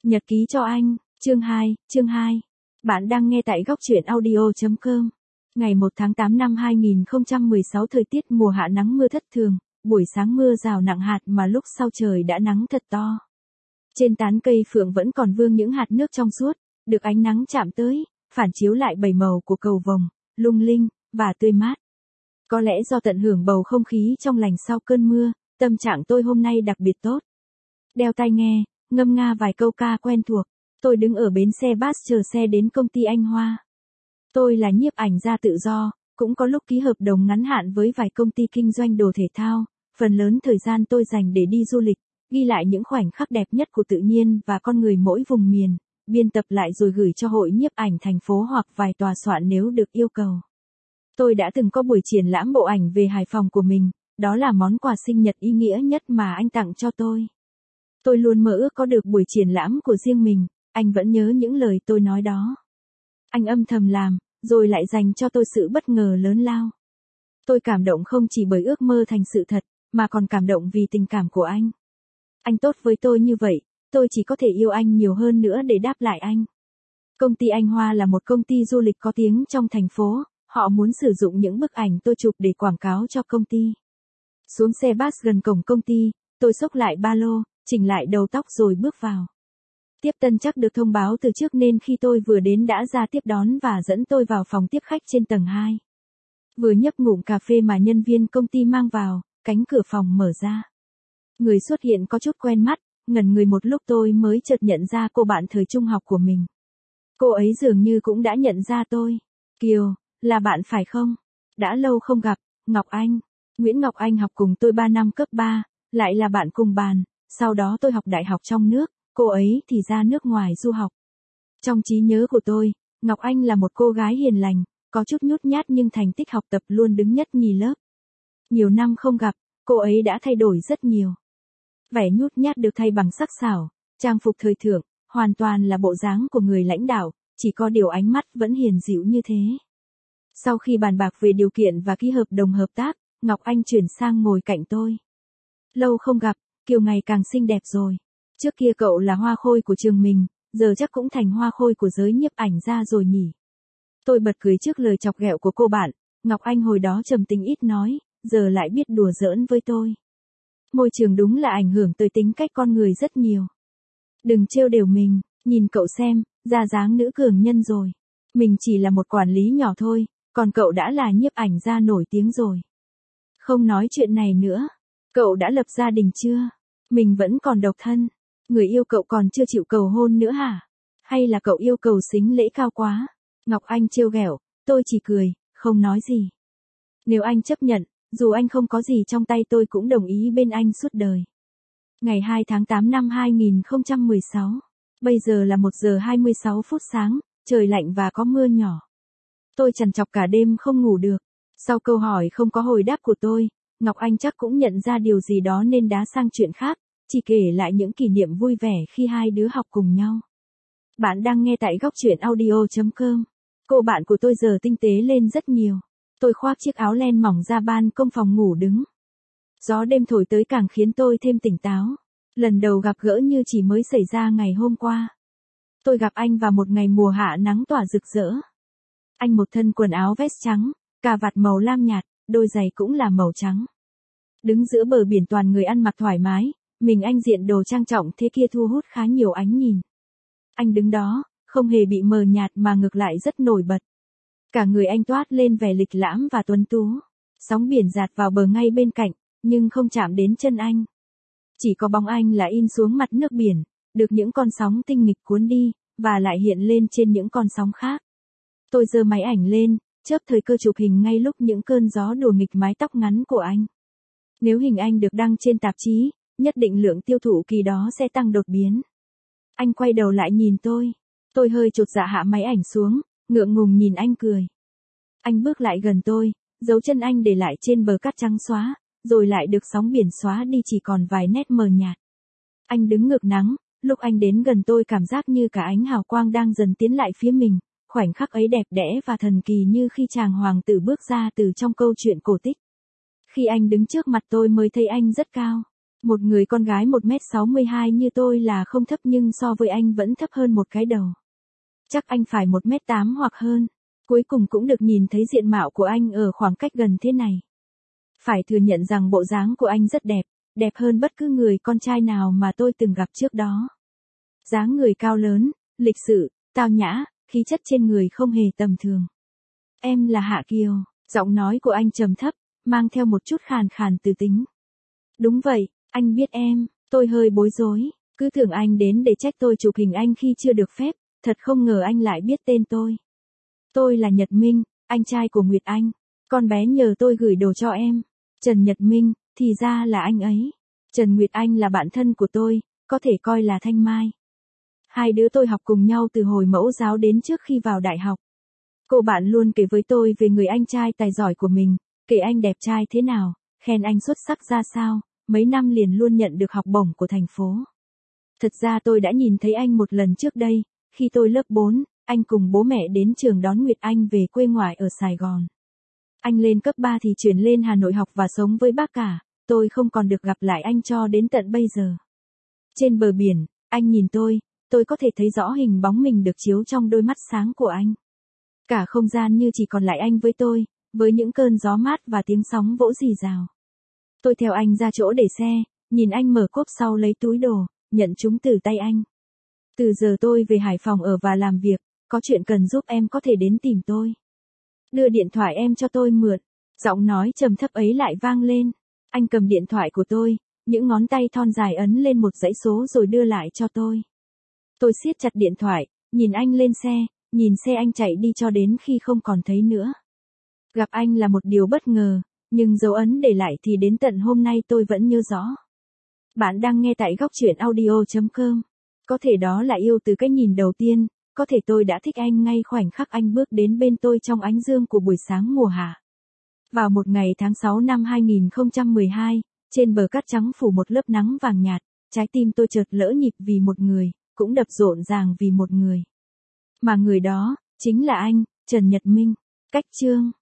Nhật ký cho anh, chương 2. Bạn đang nghe tại góc truyện audio.com. Ngày 1 tháng 8 năm 2016, thời tiết mùa hạ nắng mưa thất thường, buổi sáng mưa rào nặng hạt mà lúc sau trời đã nắng thật to. Trên tán cây phượng vẫn còn vương những hạt nước trong suốt, được ánh nắng chạm tới, phản chiếu lại bảy màu của cầu vồng, lung linh, và tươi mát. Có lẽ do tận hưởng bầu không khí trong lành sau cơn mưa, tâm trạng tôi hôm nay đặc biệt tốt. Đeo tai nghe, ngâm nga vài câu ca quen thuộc, tôi đứng ở bến xe bus chờ xe đến công ty Anh Hoa. Tôi là nhiếp ảnh gia tự do, cũng có lúc ký hợp đồng ngắn hạn với vài công ty kinh doanh đồ thể thao, phần lớn thời gian tôi dành để đi du lịch, ghi lại những khoảnh khắc đẹp nhất của tự nhiên và con người mỗi vùng miền, biên tập lại rồi gửi cho hội nhiếp ảnh thành phố hoặc vài tòa soạn nếu được yêu cầu. Tôi đã từng có buổi triển lãm bộ ảnh về Hải Phòng của mình, đó là món quà sinh nhật ý nghĩa nhất mà anh tặng cho tôi. Tôi luôn mơ ước có được buổi triển lãm của riêng mình, anh vẫn nhớ những lời tôi nói đó. Anh âm thầm làm, rồi lại dành cho tôi sự bất ngờ lớn lao. Tôi cảm động không chỉ bởi ước mơ thành sự thật, mà còn cảm động vì tình cảm của anh. Anh tốt với tôi như vậy, tôi chỉ có thể yêu anh nhiều hơn nữa để đáp lại anh. Công ty Anh Hoa là một công ty du lịch có tiếng trong thành phố, họ muốn sử dụng những bức ảnh tôi chụp để quảng cáo cho công ty. Xuống xe bus gần cổng công ty, tôi xốc lại ba lô, chỉnh lại đầu tóc rồi bước vào. Tiếp tân chắc được thông báo từ trước nên khi tôi vừa đến đã ra tiếp đón và dẫn tôi vào phòng tiếp khách trên tầng 2. Vừa nhấp ngụm cà phê mà nhân viên công ty mang vào, cánh cửa phòng mở ra. Người xuất hiện có chút quen mắt, ngẩn người một lúc tôi mới chợt nhận ra cô bạn thời trung học của mình. Cô ấy dường như cũng đã nhận ra tôi. Kiều, là bạn phải không? Đã lâu không gặp, Ngọc Anh. Nguyễn Ngọc Anh học cùng tôi 3 năm cấp 3, lại là bạn cùng bàn, sau đó tôi học đại học trong nước, cô ấy thì ra nước ngoài du học. Trong trí nhớ của tôi, Ngọc Anh là một cô gái hiền lành, có chút nhút nhát nhưng thành tích học tập luôn đứng nhất nhì lớp. Nhiều năm không gặp, cô ấy đã thay đổi rất nhiều. Vẻ nhút nhát được thay bằng sắc sảo, trang phục thời thượng, hoàn toàn là bộ dáng của người lãnh đạo, chỉ có điều ánh mắt vẫn hiền dịu như thế. Sau khi bàn bạc về điều kiện và ký hợp đồng hợp tác, Ngọc Anh chuyển sang ngồi cạnh tôi. Lâu không gặp, Kiều ngày càng xinh đẹp rồi. Trước kia cậu là hoa khôi của trường mình, giờ chắc cũng thành hoa khôi của giới nhiếp ảnh gia rồi nhỉ. Tôi bật cười trước lời chọc ghẹo của cô bạn, Ngọc Anh hồi đó trầm tính ít nói, giờ lại biết đùa giỡn với tôi. Môi trường đúng là ảnh hưởng tới tính cách con người rất nhiều. Đừng trêu đều mình, nhìn cậu xem, ra dáng nữ cường nhân rồi. Mình chỉ là một quản lý nhỏ thôi, còn cậu đã là nhiếp ảnh gia nổi tiếng rồi. Không nói chuyện này nữa. Cậu đã lập gia đình chưa? Mình vẫn còn độc thân. Người yêu cậu còn chưa chịu cầu hôn nữa hả? Hay là cậu yêu cầu xính lễ cao quá? Ngọc Anh trêu ghẹo, tôi chỉ cười, không nói gì. Nếu anh chấp nhận, dù anh không có gì trong tay tôi cũng đồng ý bên anh suốt đời. Ngày 2 tháng 8 năm 2016. Bây giờ là 1 giờ 26 phút sáng, trời lạnh và có mưa nhỏ. Tôi trằn trọc cả đêm không ngủ được. Sau câu hỏi không có hồi đáp của tôi, Ngọc Anh chắc cũng nhận ra điều gì đó nên đá sang chuyện khác, chỉ kể lại những kỷ niệm vui vẻ khi hai đứa học cùng nhau. Bạn đang nghe tại góc truyện audio.com. Cô bạn của tôi giờ tinh tế lên rất nhiều. Tôi khoác chiếc áo len mỏng ra ban công phòng ngủ đứng. Gió đêm thổi tới càng khiến tôi thêm tỉnh táo. Lần đầu gặp gỡ như chỉ mới xảy ra ngày hôm qua. Tôi gặp anh vào một ngày mùa hạ nắng tỏa rực rỡ. Anh một thân quần áo vest trắng, cà vạt màu lam nhạt, đôi giày cũng là màu trắng. Đứng giữa bờ biển toàn người ăn mặc thoải mái, mình anh diện đồ trang trọng thế kia thu hút khá nhiều ánh nhìn. Anh đứng đó, không hề bị mờ nhạt mà ngược lại rất nổi bật. Cả người anh toát lên vẻ lịch lãm và tuấn tú. Sóng biển dạt vào bờ ngay bên cạnh, nhưng không chạm đến chân anh. Chỉ có bóng anh là in xuống mặt nước biển, được những con sóng tinh nghịch cuốn đi, và lại hiện lên trên những con sóng khác. Tôi giơ máy ảnh lên, chớp thời cơ chụp hình ngay lúc những cơn gió đùa nghịch mái tóc ngắn của anh. Nếu hình anh được đăng trên tạp chí, nhất định lượng tiêu thụ kỳ đó sẽ tăng đột biến. Anh quay đầu lại nhìn tôi hơi chột dạ hạ máy ảnh xuống, ngượng ngùng nhìn anh cười. Anh bước lại gần tôi, dấu chân anh để lại trên bờ cát trắng xóa, rồi lại được sóng biển xóa đi chỉ còn vài nét mờ nhạt. Anh đứng ngược nắng, lúc anh đến gần tôi cảm giác như cả ánh hào quang đang dần tiến lại phía mình, khoảnh khắc ấy đẹp đẽ và thần kỳ như khi chàng hoàng tử bước ra từ trong câu chuyện cổ tích. Khi anh đứng trước mặt tôi mới thấy anh rất cao. Một người con gái 1m62 như tôi là không thấp nhưng so với anh vẫn thấp hơn một cái đầu. Chắc anh phải 1m8 hoặc hơn. Cuối cùng cũng được nhìn thấy diện mạo của anh ở khoảng cách gần thế này. Phải thừa nhận rằng bộ dáng của anh rất đẹp, đẹp hơn bất cứ người con trai nào mà tôi từng gặp trước đó. Dáng người cao lớn, lịch sự, tao nhã, khí chất trên người không hề tầm thường. Em là Hạ Kiều, giọng nói của anh trầm thấp, mang theo một chút khàn khàn từ tính. Đúng vậy, anh biết em, tôi hơi bối rối, cứ tưởng anh đến để trách tôi chụp hình anh khi chưa được phép, thật không ngờ anh lại biết tên tôi. Tôi là Nhật Minh, anh trai của Nguyệt Anh, con bé nhờ tôi gửi đồ cho em. Trần Nhật Minh, thì ra là anh ấy. Trần Nguyệt Anh là bạn thân của tôi, có thể coi là thanh mai. Hai đứa tôi học cùng nhau từ hồi mẫu giáo đến trước khi vào đại học. Cô bạn luôn kể với tôi về người anh trai tài giỏi của mình, kể anh đẹp trai thế nào, khen anh xuất sắc ra sao, mấy năm liền luôn nhận được học bổng của thành phố. Thật ra tôi đã nhìn thấy anh một lần trước đây, khi tôi lớp 4, anh cùng bố mẹ đến trường đón Nguyệt Anh về quê ngoại ở Sài Gòn. Anh lên cấp 3 thì chuyển lên Hà Nội học và sống với bác cả, tôi không còn được gặp lại anh cho đến tận bây giờ. Trên bờ biển, anh nhìn tôi có thể thấy rõ hình bóng mình được chiếu trong đôi mắt sáng của anh. Cả không gian như chỉ còn lại anh với tôi, với những cơn gió mát và tiếng sóng vỗ rì rào. Tôi theo anh ra chỗ để xe, nhìn anh mở cốp sau lấy túi đồ, nhận chúng từ tay anh. Từ giờ tôi về Hải Phòng ở và làm việc, có chuyện cần giúp em có thể đến tìm tôi. Đưa điện thoại em cho tôi mượn. Giọng nói trầm thấp ấy lại vang lên. Anh cầm điện thoại của tôi, những ngón tay thon dài ấn lên một dãy số rồi đưa lại cho tôi. Tôi siết chặt điện thoại, nhìn anh lên xe, nhìn xe anh chạy đi cho đến khi không còn thấy nữa. Gặp anh là một điều bất ngờ, nhưng dấu ấn để lại thì đến tận hôm nay tôi vẫn nhớ rõ. Bạn đang nghe tại góc truyện audio.com. Có thể đó là yêu từ cái nhìn đầu tiên, có thể tôi đã thích anh ngay khoảnh khắc anh bước đến bên tôi trong ánh dương của buổi sáng mùa hạ. Vào một ngày tháng 6 năm 2012, trên bờ cát trắng phủ một lớp nắng vàng nhạt, trái tim tôi chợt lỡ nhịp vì một người, cũng đập rộn ràng vì một người. Mà người đó, chính là anh, Trần Nhật Minh. Cách chương